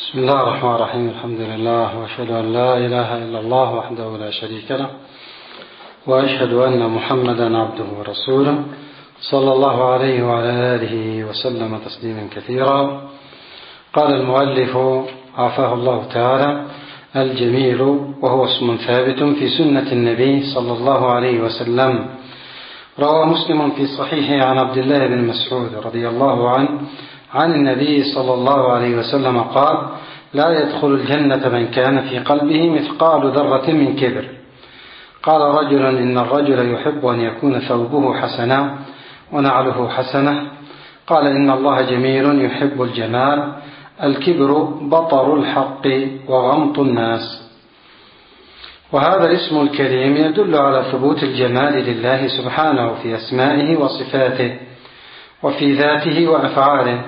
بسم الله الرحمن الرحيم. الحمد لله، وأشهد أن لا إله إلا الله وحده لا شريك له، وأشهد أن محمدا عبده ورسوله صلى الله عليه وعلى آله وسلم تسليما كثيرا. قال المؤلف عافاه الله تعالى: الجميل وهو اسم ثابت في سنة النبي صلى الله عليه وسلم. روى مسلم في صحيحه عن عبد الله بن مسعود رضي الله عنه عن النبي صلى الله عليه وسلم قال: لا يدخل الجنة من كان في قلبه مثقال ذرة من كبر. قال رجل: إن الرجل يحب أن يكون ثوبه حسنا ونعله حسنة. قال: إن الله جميل يحب الجمال. الكبر بطر الحق وغمط الناس. وهذا الاسم الكريم يدل على ثبوت الجمال لله سبحانه في أسمائه وصفاته وفي ذاته وأفعاله.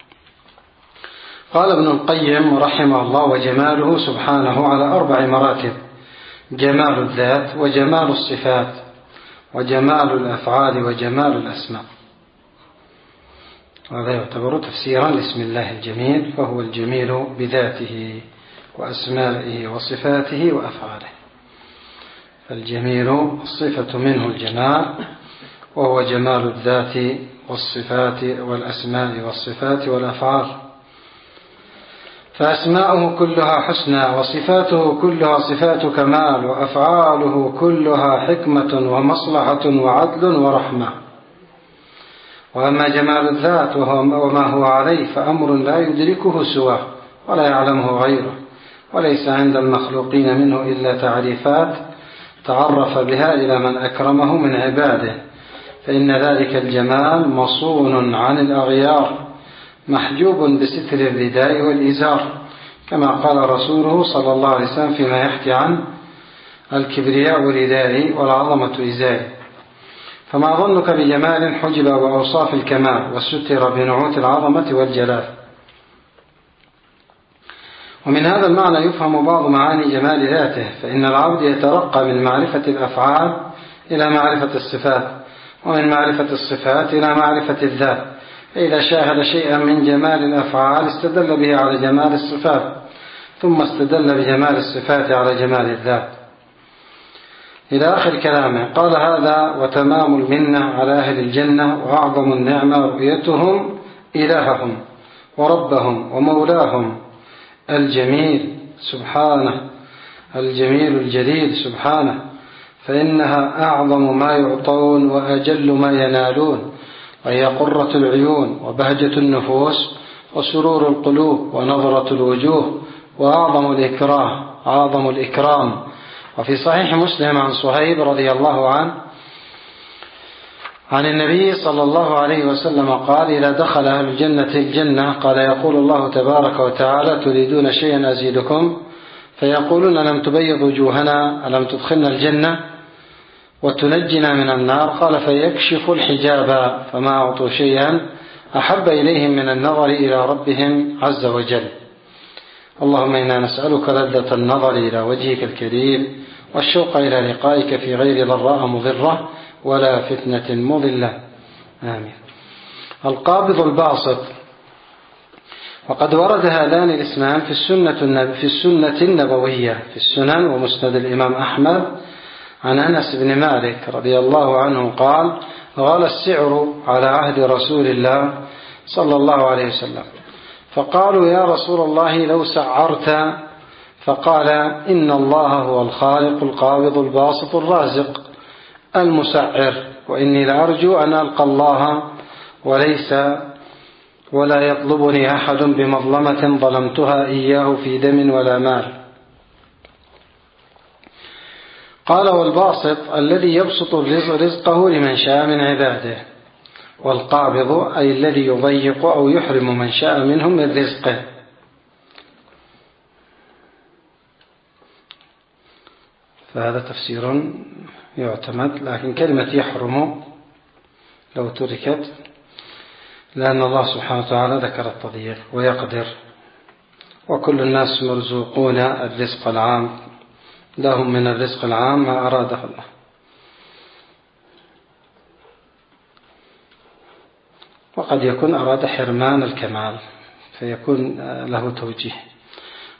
قال ابن القيم رحمه الله: وجماله سبحانه على 4 مراتب: جمال الذات، وجمال الصفات، وجمال الأفعال، وجمال الأسماء. هذا يعتبر تفسيرا لاسم الله الجميل، فهو الجميل بذاته وأسمائه وصفاته وأفعاله. فالجميل الصفة منه الجمال، وهو جمال الذات والصفات والأسماء والصفات والأفعال. فأسماؤه كلها حسنى، وصفاته كلها صفات كمال، وأفعاله كلها حكمة ومصلحة وعدل ورحمة. وأما جمال الذات وما هو عليه فأمر لا يدركه سواه ولا يعلمه غيره، وليس عند المخلوقين منه إلا تعريفات تعرف بها إلى من أكرمه من عباده، فإن ذلك الجمال مصون عن الأغيار، محجوب بستر الرداء والإزار، كما قال رسوله صلى الله عليه وسلم فيما يحكي عن الكبرياء ردائي والعظمة إزاري. فما ظنك بجمال حجب بأوصاف الكمال وستر بنعوت العظمة والجلال. ومن هذا المعنى يفهم بعض معاني جمال ذاته، فإن العبد يترقى من معرفة الأفعال إلى معرفة الصفات، ومن معرفة الصفات إلى معرفة الذات. فإذا شاهد شيئا من جمال الأفعال استدل به على جمال الصفات، ثم استدل بجمال الصفات على جمال الذات، إلى آخر كلامه. قال: هذا وتمام المنة على أهل الجنة، وأعظم النعمة رؤيتهم إلههم وربهم ومولاهم الجميل سبحانه، الجميل الجليل سبحانه، فإنها أعظم ما يعطون وأجل ما ينالون، وهي قرة العيون وبهجة النفوس وسرور القلوب ونظرة الوجوه وأعظم الإكرام. وفي صحيح مسلم عن صهيب رضي الله عنه عن النبي صلى الله عليه وسلم قال: إذا دخل أهل الجنة الجنة قال: يقول الله تبارك وتعالى: تريدون شيئا أزيدكم؟ فيقولون: ألم تبيض وجوهنا؟ ألم تدخلنا الجنة وتنجنا من النار؟ قال: فيكشف الحجاب، فما أعطوا شيئا أحب إليهم من النظر إلى ربهم عز وجل. اللهم إنا نسألك لذة النظر إلى وجهك الكريم، والشوق إلى لقائك في غير ضراء مضرة ولا فتنة مضلة. آمين. القابض الباسط. وقد ورد هذان الاسمان في السنة النبوية، في السنن ومسند الإمام أحمد عن أنس بن مالك رضي الله عنه قال: غلى السعر على عهد رسول الله صلى الله عليه وسلم، فقالوا: يا رسول الله لو سعرت؟ فقال: إن الله هو الخالق القابض الباسط الرازق المسعر، وإني لأرجو أن ألقى الله ولا يطلبني أحد بمظلمة ظلمتها إياه في دم ولا مال. قال: والباسط الذي يبسط رزقه لمن شاء من عباده، والقابض أي الذي يضيق أو يحرم من شاء منهم من رزقه. فهذا تفسير يعتمد، لكن كلمة يحرم لو تركت، لأن الله سبحانه وتعالى ذكر التضييق ويقدر، وكل الناس مرزوقون الرزق العام، لهم من الرزق العام ما أراده الله. وقد يكون أراد حرمان الكمال فيكون له توجيه.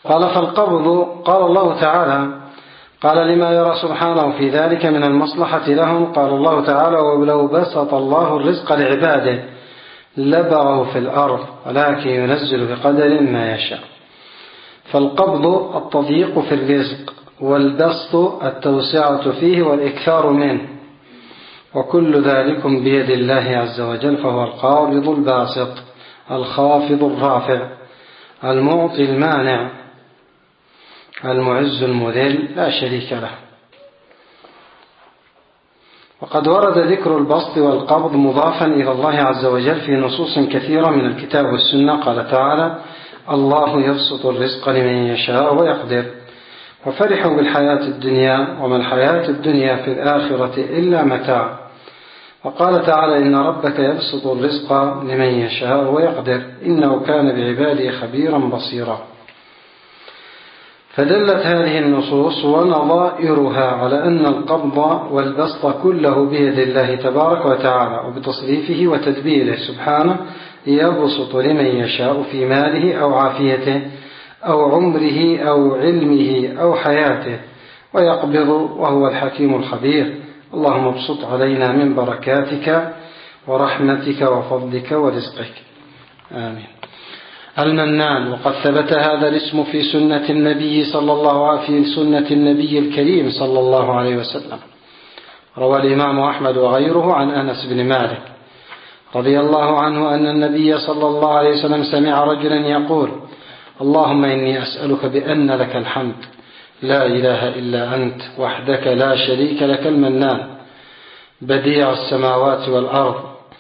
قال فالقبض قال الله تعالى قال لما يرى سبحانه في ذلك من المصلحة لهم. قال الله تعالى ولو بسط الله الرزق لعباده لبغوا في الأرض ولكن ينزل بقدر ما يشاء. فالقبض التضييق في الرزق والبسط التوسعة فيه والإكثار منه، وكل ذلك بيد الله عز وجل، فهو القابض الباسط الخافض الرافع المعطي المانع المعز المذل لا شريك له. وقد ورد ذكر البسط والقبض مضافا إلى الله عز وجل في نصوص كثيرة من الكتاب والسنة. قال تعالى الله يبسط الرزق لمن يشاء ويقدر وفرحوا بالحياة الدنيا وما الحياة الدنيا في الآخرة إلا متاع. وقال تعالى إن ربك يبسط الرزق لمن يشاء ويقدر إنه كان بعباده خبيرا بصيرا. فدلت هذه النصوص ونظائرها على أن القبض والبسط كله بيد الله تبارك وتعالى، وبتصريفه وتدبيره سبحانه يبسط لمن يشاء في ماله أو عافيته أو عمره أو علمه أو حياته، ويقبض وهو الحكيم الخبير. اللهم ابسط علينا من بركاتك ورحمتك وفضلك ورزقك، آمين. المنان، وقد ثبت هذا الاسم في سنة النبي الكريم صلى الله عليه وسلم. روى الإمام أحمد وغيره عن أنس بن مالك رضي الله عنه أن النبي صلى الله عليه وسلم سمع رجلا يقول اللهم إني أسألك بأن لك الحمد لا إله إلا أنت وحدك لا شريك لك المنان بديع السماوات والأرض،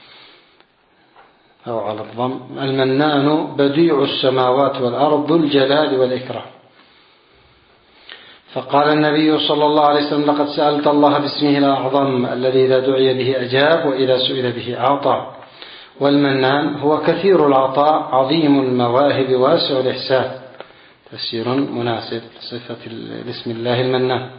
أو على الضم المنان بديع السماوات والأرض ذو الجلال والإكرام. فقال النبي صلى الله عليه وسلم لقد سألت الله باسمه الأعظم الذي إذا دعي به أجاب وإذا سئل به أعطى. والمنان هو كثير العطاء عظيم المواهب واسع الإحسان. تفسير مناسب صفة بسم الله المنان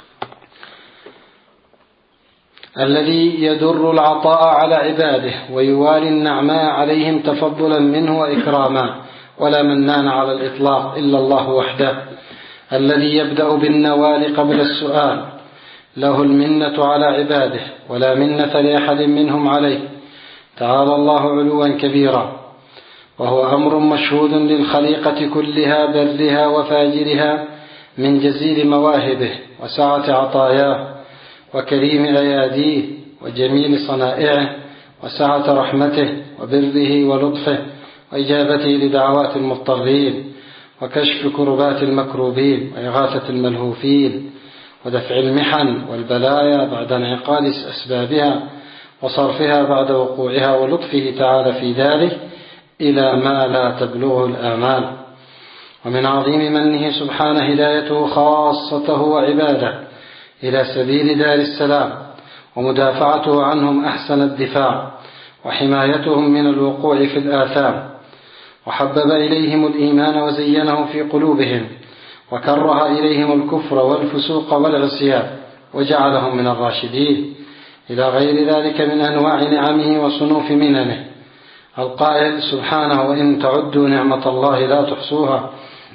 الذي يدر العطاء على عباده ويوالي النعماء عليهم تفضلا منه وإكراما. ولا منان على الإطلاق إلا الله وحده الذي يبدأ بالنوال قبل السؤال، له المنة على عباده ولا منة لأحد منهم عليه، تعالى الله علوا كبيرا. وهو أمر مشهود للخليقة كلها برها وفاجرها من جزيل مواهبه وسعة عطاياه وكريم أياديه وجميل صنائعه وسعة رحمته وبره ولطفه وإجابته لدعوات المضطرين وكشف كربات المكروبين وإغاثة الملهوفين ودفع المحن والبلايا بعد انعقاد أسبابها وصرفها بعد وقوعها، ولطفه تعالى في ذلك إلى ما لا تبلغه الآمال. ومن عظيم منه سبحانه هدايته خاصته وعباده إلى سبيل دار السلام ومدافعته عنهم أحسن الدفاع وحمايتهم من الوقوع في الآثام. وحبب إليهم الإيمان وزينه في قلوبهم وكره إليهم الكفر والفسوق والعصيان وجعلهم من الراشدين، إلى غير ذلك من أنواع نعمه وصنوف مننه. القائل سبحانه وإن تعدوا نعمة الله لا تحصوها،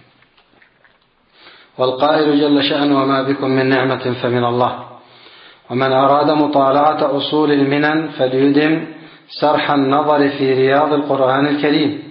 والقائل جل شأنه وما بكم من نعمة فمن الله. ومن أراد مطالعة أصول المنن فليدم سرح النظر في رياض القرآن الكريم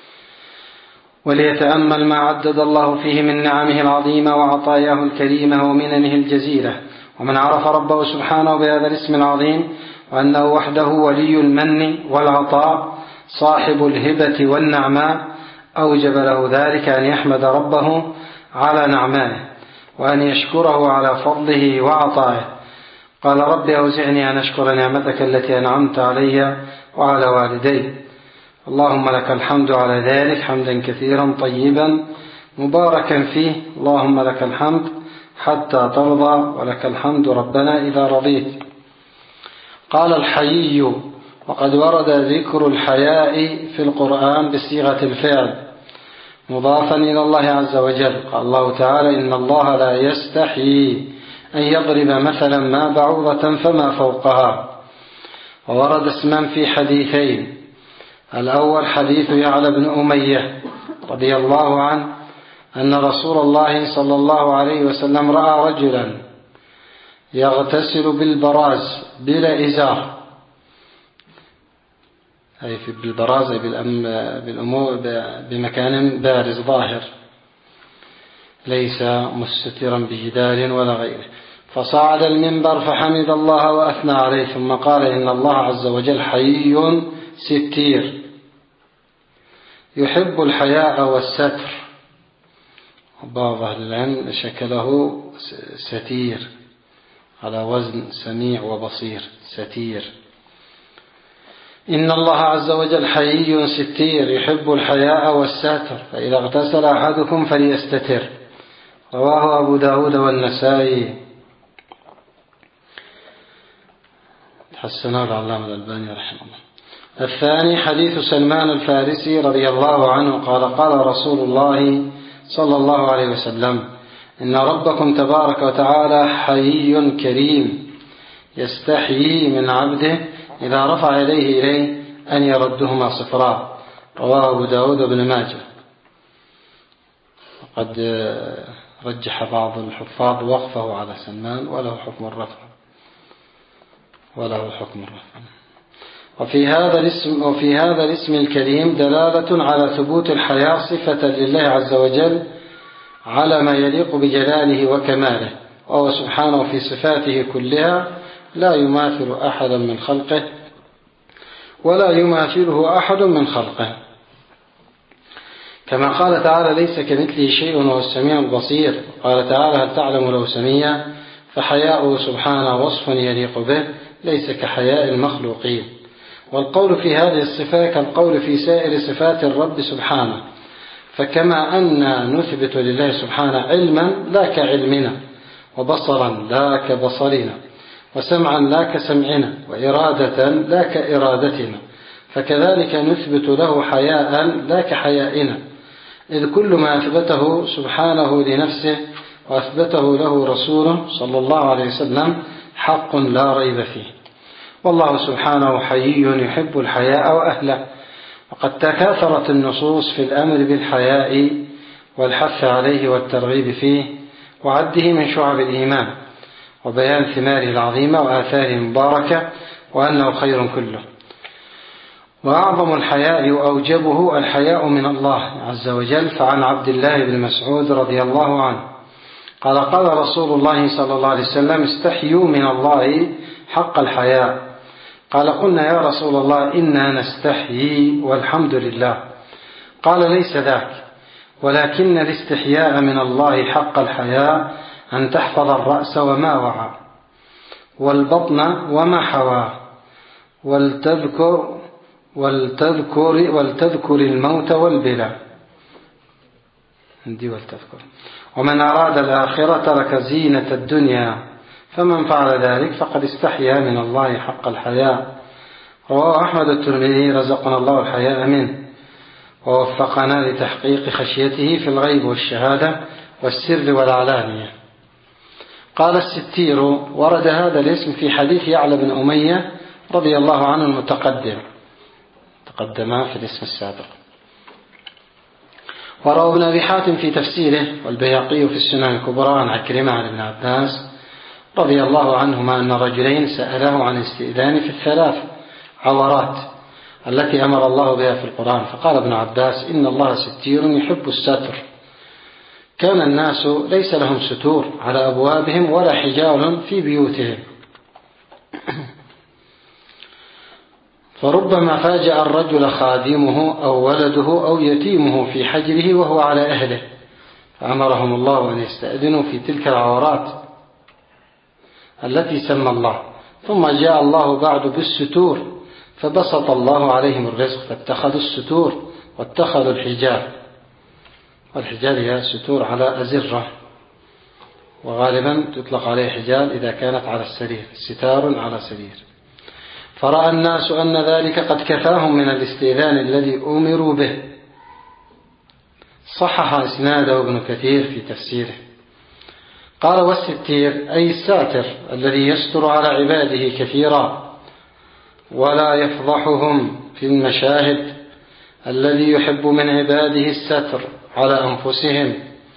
وليتأمل ما عدد الله فيه من نعمه العظيمة وعطاياه الكريمة ومننه الجزيلة. ومن عرف ربه سبحانه بهذا الاسم العظيم وأنه وحده ولي المن والعطاء صاحب الهبة والنعماء أوجب له ذلك أن يحمد ربه على نعمائه وأن يشكره على فضله وعطائه. قال رب أوزعني أن أشكر نعمتك التي أنعمت علي وعلى والدي. اللهم لك الحمد على ذلك حمدا كثيرا طيبا مباركا فيه، اللهم لك الحمد حتى ترضى ولك الحمد ربنا إذا رضيت. قال الحيي، وقد ورد ذكر الحياء في القرآن بصيغة الفعل مضافا إلى الله عز وجل. قال الله تعالى إن الله لا يستحيي أن يضرب مثلا ما بعوضة فما فوقها. وورد اسما في حديثين، الأول حديث يعلى بن أمية رضي الله عنه أن رسول الله صلى الله عليه وسلم رأى رجلا يغتسل بالبراز بلا إزار، أي بالبراز بمكان بارز ظاهر ليس مستترا بجدار ولا غيره، فصعد المنبر فحمد الله وأثنى عليه، ثم قال: إن الله عز وجل حيي ستير يحب الحياء والستر. بعض أهل العلم شكله ستير على وزن سميع وبصير، ستير. إن الله عز وجل حيي ستير يحب الحياء والستر، فإذا اغتسل أحدكم فليستتر. رواه أبو داود والنسائي، حسنه العلامة الألباني رحمه الله. الثاني حديث سلمان الفارسي رضي الله عنه قال: قال رسول الله صلى الله عليه وسلم: إن ربكم تبارك وتعالى حيي كريم يستحيي من عبده إذا رفع يديه إليه أن يردهما صفرا. رواه أبو داود بن ماجه. وقد رجح بعض الحفاظ وقفه على سلمان وله حكم الرفع. وفي هذا الاسم الكريم دلالة على ثبوت الحياء صفة لله عز وجل على ما يليق بجلاله وكماله، وهو سبحانه في صفاته كلها لا يماثل أحدا من خلقه ولا يماثله أحد من خلقه، كما قال تعالى: ليس كمثله شيء وهو السميع البصير. قال تعالى: هل تعلم له سميا؟ فحياؤه سبحانه وصف يليق به ليس كحياء المخلوقين. والقول في هذه الصفة كالقول في سائر صفات الرب سبحانه، فكما أن نثبت لله سبحانه علما لا كعلمنا، وبصرا لا كبصرنا، وسمعا لا كسمعنا، وإرادة لا كإرادتنا، فكذلك نثبت له حياء لا كحيائنا، إذ كل ما أثبته سبحانه لنفسه وأثبته له رسوله صلى الله عليه وسلم حق لا ريب فيه. والله سبحانه حيي يحب الحياء وأهله، وقد تكاثرت النصوص في الأمر بالحياء والحث عليه والترغيب فيه وعده من شعب الإيمان وبيان ثماره العظيمة وآثاره المباركة وأنه خير كله. وأعظم الحياء وأوجبه الحياء من الله عز وجل، فعن عبد الله بن مسعود رضي الله عنه قال: قال رسول الله صلى الله عليه وسلم: استحيوا من الله حق الحياء. قال: قلنا يا رسول الله إنا نستحيي والحمد لله. قال: ليس ذاك، ولكن الاستحياء من الله حق الحياء أن تحفظ الرأس وما وعى، والبطن وما حوى، ولتذكر الموت والبلا. ومن أراد الآخرة ترك زينة الدنيا، فمن فعل ذلك فقد استحيا من الله حق الحياء. رواه أحمد الترمذي، رزقنا الله الحياء منه ووفقنا لتحقيق خشيته في الغيب والشهادة والسر والعلانية. قال الستير: ورد هذا الاسم في حديث يعلى بن أمية رضي الله عنه المتقدم، تقدم في الاسم السابق. وروى ابن أبي حاتم في تفسيره والبيهقي في السنن الكبرى عن عكرمة عن ابن عباس رضي الله عنهما أن رجلين سأله عن الاستئذان في الثلاث عورات التي أمر الله بها في القرآن، فقال ابن عباس: إن الله ستير يحب الستر. كان الناس ليس لهم ستور على أبوابهم ولا حجاب في بيوتهم، فربما فاجأ الرجل خادمه أو ولده أو يتيمه في حجره وهو على أهله، فأمرهم الله أن يستأذنوا في تلك العورات التي سمى الله. ثم جاء الله بعد بالستور، فبسط الله عليهم الرزق فاتخذوا الستور واتخذوا الحجاب، والحجاب هي ستور على أزرة، وغالبا تطلق عليه حجاب إذا كانت على السرير، ستار على سرير. فرأى الناس أن ذلك قد كفاهم من الاستئذان الذي أمروا به. صحح إسناده ابن كثير في تفسيره. قال: والستير أي الساتر الذي يستر على عباده كثيرا ولا يفضحهم في المشاهد، الذي يحب من عباده الستر على أنفسهم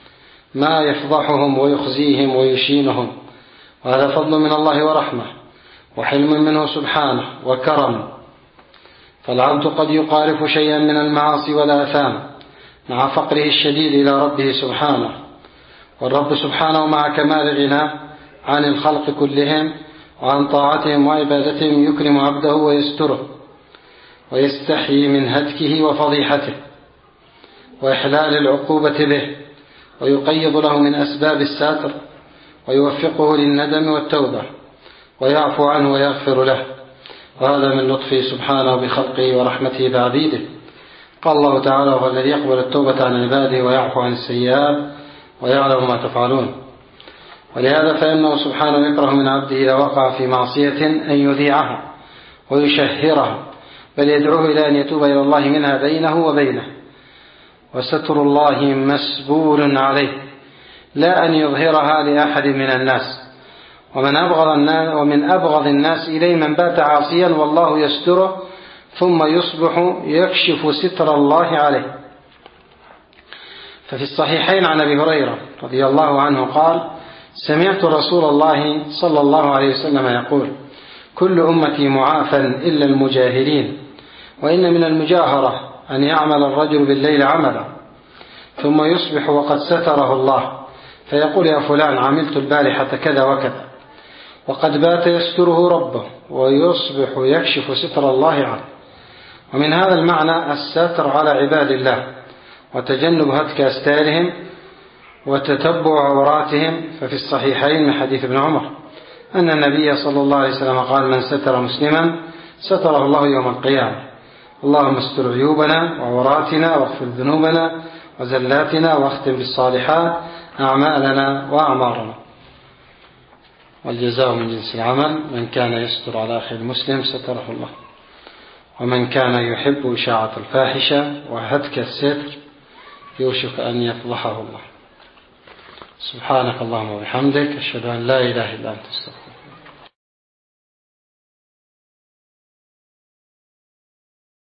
ما يفضحهم ويخزيهم ويشينهم، وهذا فضل من الله ورحمة وحلم منه سبحانه وكرم. فالعبد قد يقارف شيئا من المعاصي والآثام مع فقره الشديد إلى ربه سبحانه، والرب سبحانه مع كمال غناه عن الخلق كلهم وعن طاعتهم وعبادتهم يكرم عبده ويستره ويستحيي من هتكه وفضيحته وإحلال العقوبة به، ويقيض له من أسباب الساتر ويوفقه للندم والتوبة ويعفو عنه ويغفر له، وهذا من لطفه سبحانه بخلقه ورحمته بعبيده. قال الله تعالى: هو الذي يقبل التوبة عن عباده ويعفو عن السيئات ويعلم ما تفعلون. ولهذا فإنه سبحانه يكره من عبده إذا وقع في معصية أن يذيعها ويشهرها، بل يدعوه إلى أن يتوب إلى الله منها بينه وبينه، وستر الله مسبول عليه، لا أن يظهرها لأحد من الناس. ومن أبغض الناس إليه من بات عاصيا والله يستره ثم يصبح يكشف ستر الله عليه. ففي الصحيحين عن أبي هريرة رضي الله عنه قال: سمعت رسول الله صلى الله عليه وسلم يقول: كل أمتي معافى إلا المجاهرين، وإن من المجاهرة أن يعمل الرجل بالليل عملا ثم يصبح وقد ستره الله، فيقول: يا فلان عملت البارحة كذا وكذا، وقد بات يستره ربه، ويصبح يكشف ستر الله عنه. ومن هذا المعنى الستر على عباد الله، وتجنب هتك أستارهم وتتبع عوراتهم. ففي الصحيحين من حديث ابن عمر أن النبي صلى الله عليه وسلم قال: من ستر مسلما ستره الله يوم القيامة. اللهم استر عيوبنا وعوراتنا واغفر ذنوبنا وزلاتنا واختم بالصالحات أعمالنا وأعمارنا. والجزاء من جنس العمل، من كان يستر على أخي المسلم ستره الله، ومن كان يحب إشاعة الفاحشة وهتك الستر يوشك أن يفضحه الله. سبحانك اللهم وبحمدك، أشهد أن لا إله إلا أنت، استغفرك.